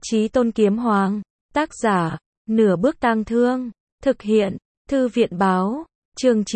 Chí Tôn Kiếm Hoàng, tác giả, Nửa Bước Tang Thương, thực hiện, Thư viện báo, chương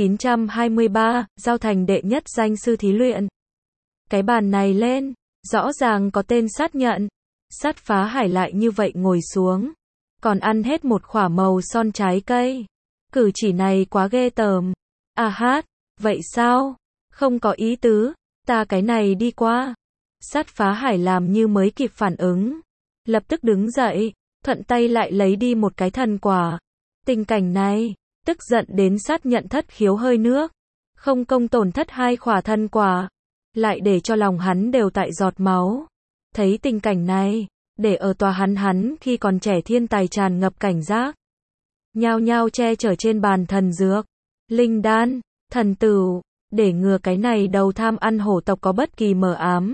923, giao thành đệ nhất danh sư thí luyện. Cái bàn này lên, rõ ràng có tên Sát Nhận. Sát Phá Hải lại như vậy ngồi xuống, còn ăn hết một khỏa màu son trái cây. Cử chỉ này quá ghê tởm. À hát, vậy sao? Không có ý tứ, ta cái này đi qua. Sát Phá Hải làm như mới kịp phản ứng, lập tức đứng dậy, thuận tay lại lấy đi một cái thần quả. Tình cảnh này, tức giận đến Sát Nhận thất khiếu hơi nước, không công tổn thất hai khỏa thần quả, lại để cho lòng hắn đều tại giọt máu. Thấy tình cảnh này, để ở tòa hắn khi còn trẻ thiên tài tràn ngập cảnh giác, nhao nhao che chở trên bàn thần dược, linh đan, thần tửu, để ngừa cái này đầu tham ăn hổ tộc có bất kỳ mờ ám.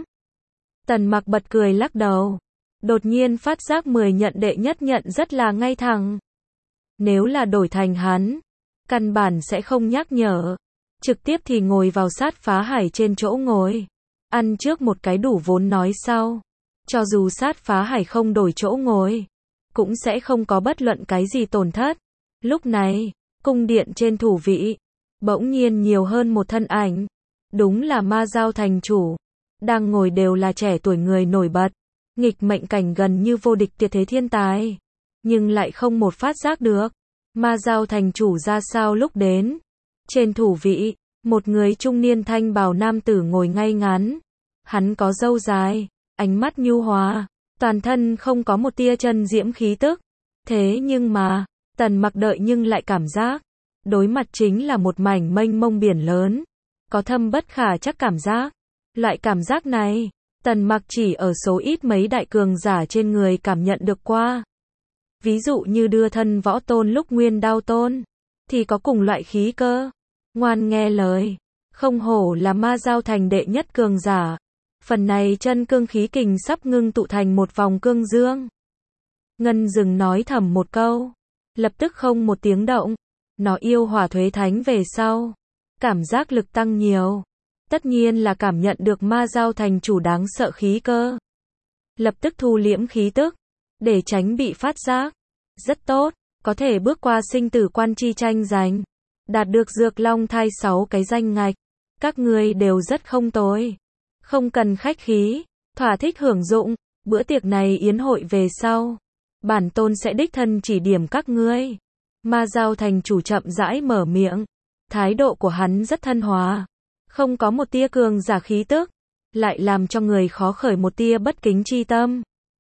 Tần Mặc bật cười lắc đầu, đột nhiên phát giác 10 nhận đệ nhất nhận rất là ngay thẳng. Nếu là đổi thành hắn, căn bản sẽ không nhắc nhở, trực tiếp thì ngồi vào Sát Phá Hải trên chỗ ngồi, ăn trước một cái đủ vốn nói sau. Cho dù Sát Phá Hải không đổi chỗ ngồi, cũng sẽ không có bất luận cái gì tổn thất. Lúc này, cung điện trên thủ vị, bỗng nhiên nhiều hơn một thân ảnh. Đúng là Ma Dao thành chủ. Đang ngồi đều là trẻ tuổi người nổi bật, nghịch mệnh cảnh gần như vô địch tuyệt thế thiên tài. Nhưng lại không một phát giác được Ma Dao thành chủ ra sao lúc đến. Trên thủ vị, một người trung niên thanh bào nam tử ngồi ngay ngắn. Hắn có râu dài, ánh mắt nhu hòa, toàn thân không có một tia chân diễm khí tức. Thế nhưng mà, Tần Mặc đợi nhưng lại cảm giác, đối mặt chính là một mảnh mênh mông biển lớn, có thâm bất khả chắc cảm giác. Loại cảm giác này, Tần Mặc chỉ ở số ít mấy đại cường giả trên người cảm nhận được qua. Ví dụ như đưa thân Võ Tôn lúc Nguyên Đao Tôn, thì có cùng loại khí cơ. Ngoan nghe lời, không hổ là Ma Dao thành đệ nhất cường giả. Phần này chân cương khí kình sắp ngưng tụ thành một vòng cương dương. Ngân Dừng nói thầm một câu, lập tức không một tiếng động. Nó yêu hỏa thuế thánh về sau, cảm giác lực tăng nhiều. Tất nhiên là cảm nhận được Ma Dao thành chủ đáng sợ khí cơ. Lập tức thu liễm khí tức, để tránh bị phát giác. Rất tốt, có thể bước qua sinh tử quan chi tranh giành, đạt được Dược Long thai 6 cái danh ngạch. Các ngươi đều rất không tồi. Không cần khách khí, thỏa thích hưởng dụng, bữa tiệc này yến hội về sau. Bản tôn sẽ đích thân chỉ điểm các ngươi. Ma Dao thành chủ chậm rãi mở miệng. Thái độ của hắn rất thân hòa, không có một tia cường giả khí tức, lại làm cho người khó khởi một tia bất kính chi tâm.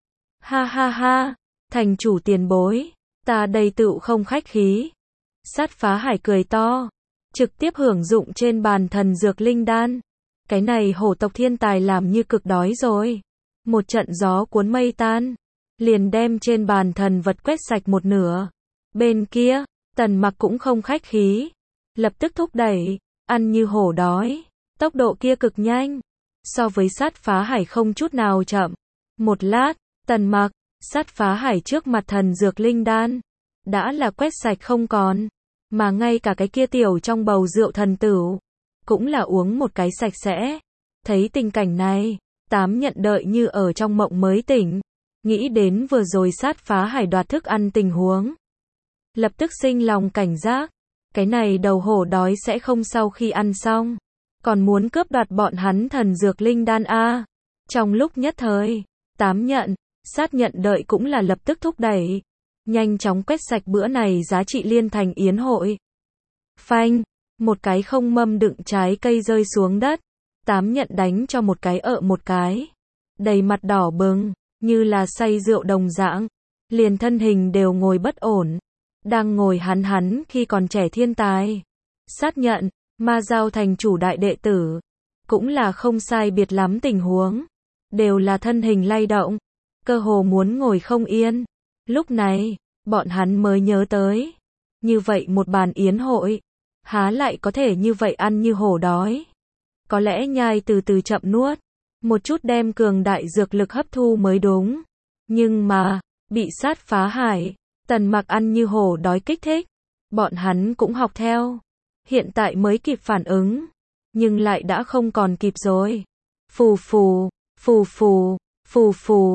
Ha ha ha, thành chủ tiền bối, ta đây tựu không khách khí. Sát Phá Hải cười to, trực tiếp hưởng dụng trên bàn thần dược linh đan. Cái này hổ tộc thiên tài làm như cực đói rồi. Một trận gió cuốn mây tan, liền đem trên bàn thần vật quét sạch một nửa. Bên kia, Tần Mặc cũng không khách khí, lập tức thúc đẩy, ăn như hổ đói. Tốc độ kia cực nhanh, so với Sát Phá Hải không chút nào chậm. Một lát, Tần Mặc, Sát Phá Hải trước mặt thần dược linh đan, đã là quét sạch không còn. Mà ngay cả cái kia tiểu trong bầu rượu thần tửu, cũng là uống một cái sạch sẽ. Thấy tình cảnh này, Tám Nhận đợi như ở trong mộng mới tỉnh, nghĩ đến vừa rồi Sát Phá Hải đoạt thức ăn tình huống, lập tức sinh lòng cảnh giác. Cái này đầu hổ đói sẽ không sau khi ăn xong, còn muốn cướp đoạt bọn hắn thần dược linh đan a. Trong lúc nhất thời, Tám Nhận, Sát Nhận đợi cũng là lập tức thúc đẩy, nhanh chóng quét sạch bữa này giá trị liên thành yến hội. Phanh, một cái không mâm đựng trái cây rơi xuống đất. Tám Nhận đánh cho một cái một cái, đầy mặt đỏ bừng, như là say rượu đồng dạng, liền thân hình đều ngồi bất ổn. Đang ngồi hắn khi còn trẻ thiên tài. Sát Nhận, Ma Dao thành chủ đại đệ tử, cũng là không sai biệt lắm tình huống, đều là thân hình lay động, cơ hồ muốn ngồi không yên. Lúc này, bọn hắn mới nhớ tới, như vậy một bàn yến hội, há lại có thể như vậy ăn như hổ đói. Có lẽ nhai từ từ chậm nuốt, một chút đem cường đại dược lực hấp thu mới đúng. Nhưng mà, bị Sát Phá Hải, Tần Mặc ăn như hổ đói kích thích, bọn hắn cũng học theo. Hiện tại mới kịp phản ứng, nhưng lại đã không còn kịp rồi. Phù phù, phù phù, phù phù,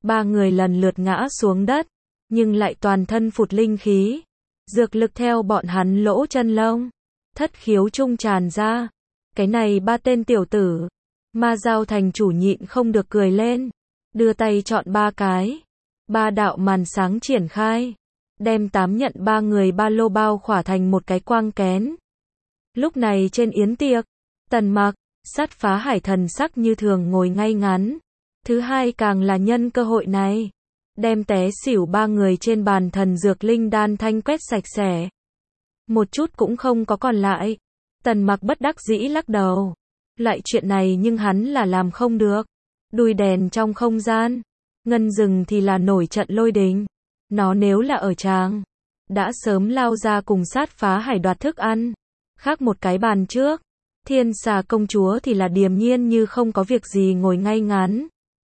Ba người lần lượt ngã xuống đất, nhưng lại toàn thân phụt linh khí. Dược lực theo bọn hắn lỗ chân lông, thất khiếu trung tràn ra. Cái này ba tên tiểu tử. Ma Dao thành chủ nhịn không được cười lên. Đưa tay chọn ba cái. Ba đạo màn sáng triển khai. Đem 8 nhận ba người ba lô bao khỏa thành một cái quang kén. Lúc này trên yến tiệc, Tần Mặc, Sát Phá Hải thần sắc như thường ngồi ngay ngắn. Thứ hai càng là nhân cơ hội này. Đem té xỉu ba người trên bàn thần dược linh đan thanh quét sạch sẽ. Một chút cũng không có còn lại. Tần Mặc bất đắc dĩ lắc đầu. Lại chuyện này nhưng hắn là làm không được. Đuôi đèn trong không gian. Ngân rừng thì là nổi trận lôi đình. Nó nếu là ở tràng, đã sớm lao ra cùng Sát Phá Hải đoạt thức ăn. Khác một cái bàn trước. Thiên Xà công chúa thì là điềm nhiên như không có việc gì ngồi ngay ngắn.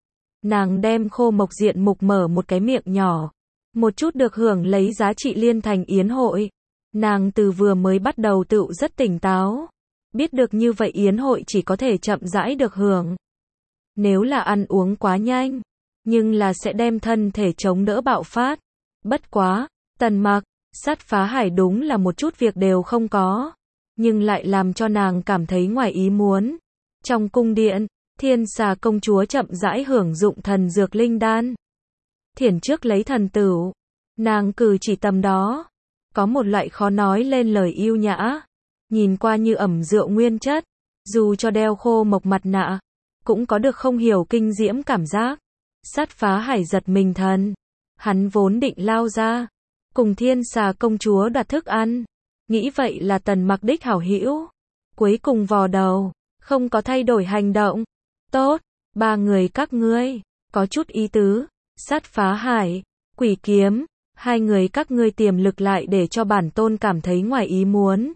Nàng đem Khô Mộc Diện Mục mở một cái miệng nhỏ. Một chút được hưởng lấy giá trị liên thành yến hội. Nàng từ vừa mới bắt đầu tựu rất tỉnh táo. Biết được như vậy yến hội chỉ có thể chậm rãi được hưởng. Nếu là ăn uống quá nhanh, nhưng là sẽ đem thân thể chống đỡ bạo phát. Bất quá, Tần Mặc, Sát Phá Hải đúng là một chút việc đều không có. Nhưng lại làm cho nàng cảm thấy ngoài ý muốn. Trong cung điện, Thiên Xà công chúa chậm rãi hưởng dụng thần dược linh đan. Thiển trước lấy thần tửu. Nàng cử chỉ tầm đó. Có một loại khó nói lên lời yêu nhã. Nhìn qua như ẩm rượu nguyên chất. Dù cho đeo Khô Mộc mặt nạ, cũng có được không hiểu kinh diễm cảm giác. Sát Phá Hải giật mình thần. Hắn vốn định lao ra. Cùng Thiên Xà công chúa đoạt thức ăn. Nghĩ vậy là Tần Mặc đích hảo hữu. Cuối cùng vò đầu. Không có thay đổi hành động. Tốt, ba người các ngươi, có chút ý tứ. Sát Phá Hải, Quỷ Kiếm, hai người các ngươi tiềm lực lại để cho bản tôn cảm thấy ngoài ý muốn.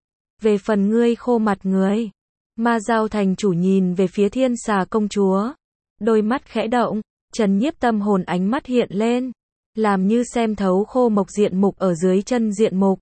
Về phần ngươi khô mặt người. Ma Dao thành chủ nhìn về phía Thiên Xà công chúa. Đôi mắt khẽ động, trần nhiếp tâm hồn ánh mắt hiện lên. Làm như xem thấu Khô Mộc diện mục ở dưới chân diện mục.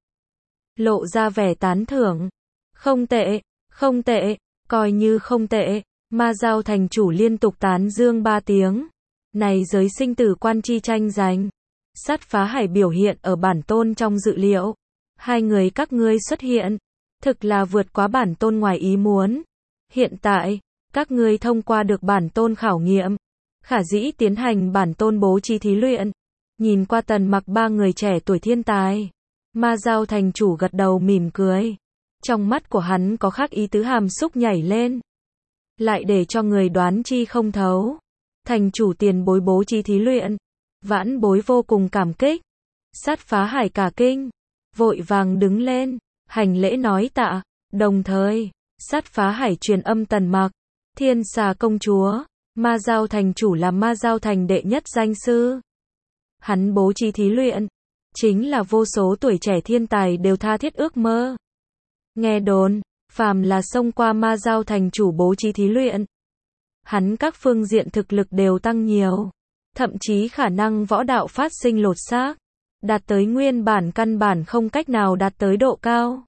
Lộ ra vẻ tán thưởng. Không tệ, không tệ, coi như không tệ. Ma Dao thành chủ liên tục tán dương 3 tiếng. Này giới sinh tử quan chi tranh giành. Sát Phá Hải biểu hiện ở bản tôn trong dự liệu. Hai người các ngươi xuất hiện. Thực là vượt quá bản tôn ngoài ý muốn. Hiện tại, các ngươi thông qua được bản tôn khảo nghiệm. Khả dĩ tiến hành bản tôn bố trí thí luyện. Nhìn qua Tần Mặc ba người trẻ tuổi thiên tài. Ma Dao thành chủ gật đầu mỉm cười. Trong mắt của hắn có khác ý tứ hàm xúc nhảy lên. Lại để cho người đoán chi không thấu. Thành chủ tiền bối bố trí thí luyện. Vãn bối vô cùng cảm kích. Sát Phá Hải cả kinh. Vội vàng đứng lên. Hành lễ nói tạ. Đồng thời, Sát Phá Hải truyền âm Tần Mặc. Thiên Xà công chúa. Ma Dao thành chủ là Ma Dao thành đệ nhất danh sư. Hắn bố trí thí luyện. Chính là vô số tuổi trẻ thiên tài đều tha thiết ước mơ. Nghe đồn, phàm là xông qua Ma Dao thành chủ bố trí thí luyện. Hắn các phương diện thực lực đều tăng nhiều. Thậm chí khả năng võ đạo phát sinh lột xác. Đạt tới nguyên bản căn bản không cách nào đạt tới độ cao.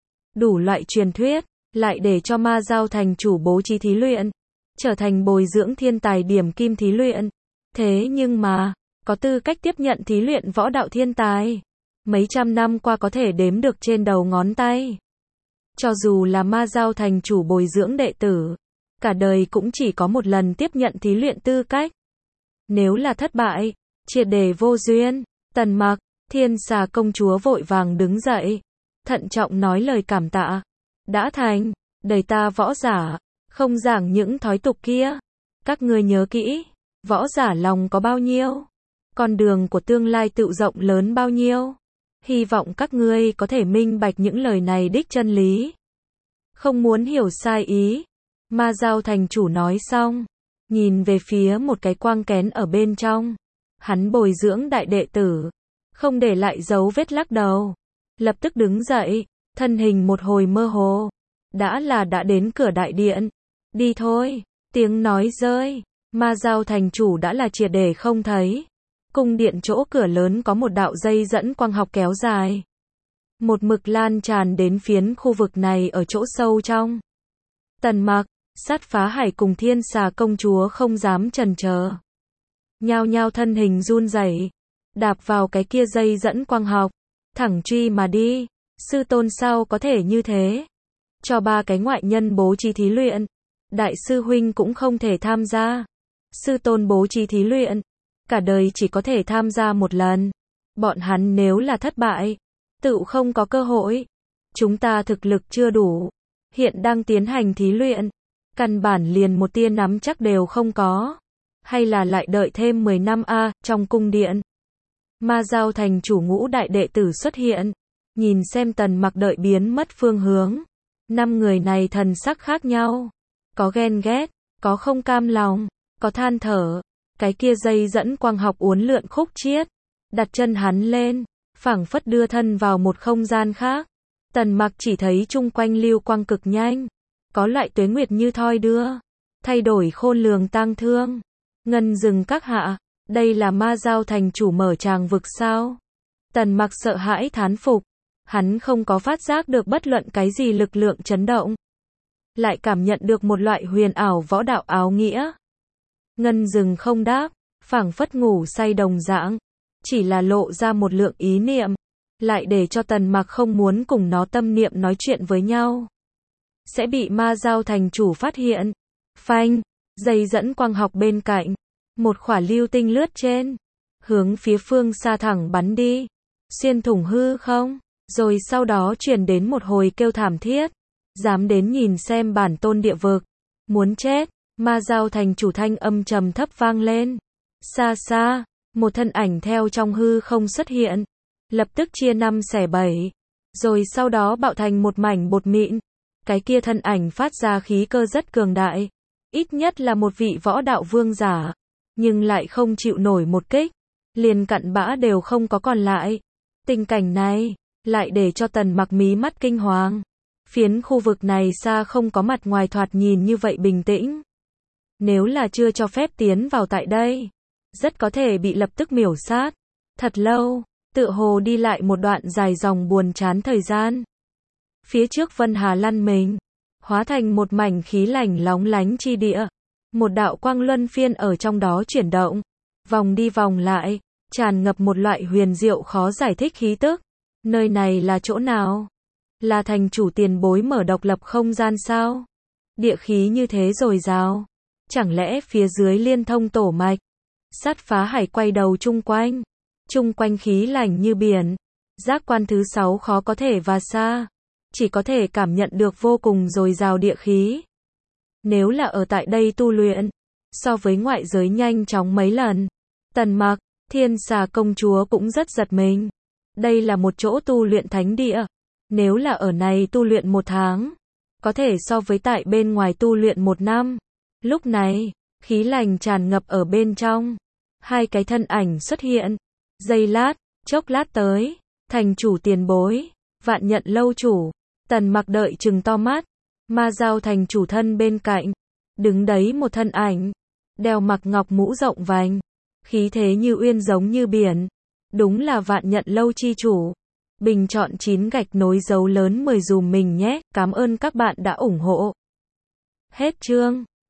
Đủ loại truyền thuyết, lại để cho Ma Dao thành chủ bố trí thí luyện. Trở thành bồi dưỡng thiên tài điểm kim thí luyện. Thế nhưng mà, có tư cách tiếp nhận thí luyện võ đạo thiên tài. Mấy trăm năm qua có thể đếm được trên đầu ngón tay. Cho dù là Ma Dao thành chủ bồi dưỡng đệ tử, cả đời cũng chỉ có một lần tiếp nhận thí luyện tư cách. Nếu là thất bại, triệt để vô duyên. Tần Mặc, Thiên Xà công chúa vội vàng đứng dậy, thận trọng nói lời cảm tạ. Đã thành, đời ta võ giả, không giảng những thói tục kia. Các ngươi nhớ kỹ, võ giả lòng có bao nhiêu, con đường của tương lai tựu rộng lớn bao nhiêu. Hy vọng các ngươi có thể minh bạch những lời này đích chân lý. Không muốn hiểu sai ý. Ma Dao thành chủ nói xong, nhìn về phía một cái quang kén ở bên trong. Hắn bồi dưỡng đại đệ tử, không để lại dấu vết lắc đầu. Lập tức đứng dậy, thân hình một hồi mơ hồ. Đã đến cửa đại điện. Đi thôi, tiếng nói rơi. Ma Dao thành chủ đã là triệt để không thấy. Cung điện chỗ cửa lớn có một đạo dây dẫn quang học kéo dài. Một mực lan tràn đến phiến khu vực này ở chỗ sâu trong. Tần Mặc, Sát Phá Hải cùng Thiên Xà công chúa không dám chần chờ. nhao nhao thân hình run rẩy, đạp vào cái kia dây dẫn quang học, thẳng truy mà đi. Sư tôn sao có thể như thế? Cho 3 cái ngoại nhân bố trí thí luyện, đại sư huynh cũng không thể tham gia. Sư tôn bố trí thí luyện, cả đời chỉ có thể tham gia một lần. Bọn hắn nếu là thất bại, tự không có cơ hội. Chúng ta thực lực chưa đủ, hiện đang tiến hành thí luyện, căn bản liền một tia nắm chắc đều không có. Hay là lại đợi thêm 10 năm a, trong cung điện. Ma Giao thành chủ ngũ đại đệ tử xuất hiện, nhìn xem Tần Mặc đợi biến mất phương hướng. 5 người này thần sắc khác nhau, có ghen ghét, có không cam lòng, có than thở. Cái kia dây dẫn quang học uốn lượn khúc chiết, đặt chân hắn lên, phảng phất đưa thân vào một không gian khác. Tần Mặc chỉ thấy chung quanh lưu quang cực nhanh, có loại tuế nguyệt như thoi đưa, thay đổi khôn lường tang thương. Ngân Dừng các hạ, đây là Ma Giao thành chủ mở tràng vực sao? Tần Mặc sợ hãi thán phục, hắn không có phát giác được bất luận cái gì lực lượng chấn động, lại cảm nhận được một loại huyền ảo võ đạo áo nghĩa. Ngân Dừng không đáp, phảng phất ngủ say đồng dạng, chỉ là lộ ra một lượng ý niệm, lại để cho Tần Mặc không muốn cùng nó tâm niệm nói chuyện với nhau, sẽ bị Ma Giao thành chủ phát hiện. Phanh, dây dẫn quang học bên cạnh, một khỏa lưu tinh lướt trên, hướng phía phương xa thẳng bắn đi, xuyên thủng hư không, rồi sau đó truyền đến một hồi kêu thảm thiết. Dám đến nhìn xem bản tôn địa vực, muốn chết. Ma Giao thành chủ thanh âm trầm thấp vang lên. Xa xa, một thân ảnh theo trong hư không xuất hiện, lập tức chia 5 xẻ 7, rồi sau đó bạo thành một mảnh bột mịn. Cái kia thân ảnh phát ra khí cơ rất cường đại, ít nhất là một vị võ đạo vương giả, nhưng lại không chịu nổi một kích, liền cặn bã đều không có còn lại. Tình cảnh này lại để cho Tần Mặc mí mắt kinh hoàng. Phiến khu vực này xa không có mặt ngoài thoạt nhìn như vậy bình tĩnh. Nếu là chưa cho phép tiến vào tại đây, rất có thể bị lập tức miểu sát. Thật lâu, tựa hồ đi lại một đoạn dài dòng buồn chán thời gian. Phía trước Vân Hà lăn mình, hóa thành một mảnh khí lạnh lóng lánh chi địa. Một đạo quang luân phiên ở trong đó chuyển động, vòng đi vòng lại, tràn ngập một loại huyền diệu khó giải thích khí tức. Nơi này là chỗ nào? Là thành chủ tiền bối mở độc lập không gian sao? Địa khí như thế dồi dào, chẳng lẽ phía dưới liên thông tổ mạch? Sát Phá Hải quay đầu chung quanh khí lạnh như biển. Giác quan thứ 6 khó có thể và xa, chỉ có thể cảm nhận được vô cùng dồi dào địa khí. Nếu là ở tại đây tu luyện, so với ngoại giới nhanh chóng mấy lần. Tần Mặc, Thiên Xà công chúa cũng rất giật mình. Đây là một chỗ tu luyện thánh địa. Nếu là ở này tu luyện 1 tháng, có thể so với tại bên ngoài tu luyện 1 năm. Lúc này, khí lạnh tràn ngập ở bên trong. 2 cái thân ảnh xuất hiện. Giây lát, chốc lát tới. Thành chủ tiền bối, Vạn Nhận lâu chủ. Tần Mặc đợi trừng to mắt. Ma Giao thành chủ thân bên cạnh, đứng đấy một thân ảnh, đeo mặc ngọc mũ rộng vành, khí thế như uyên giống như biển. Đúng là Vạn Nhận lâu chi chủ. Bình chọn 9 gạch nối dấu lớn 10 dùm mình nhé. Cảm ơn các bạn đã ủng hộ. Hết chương.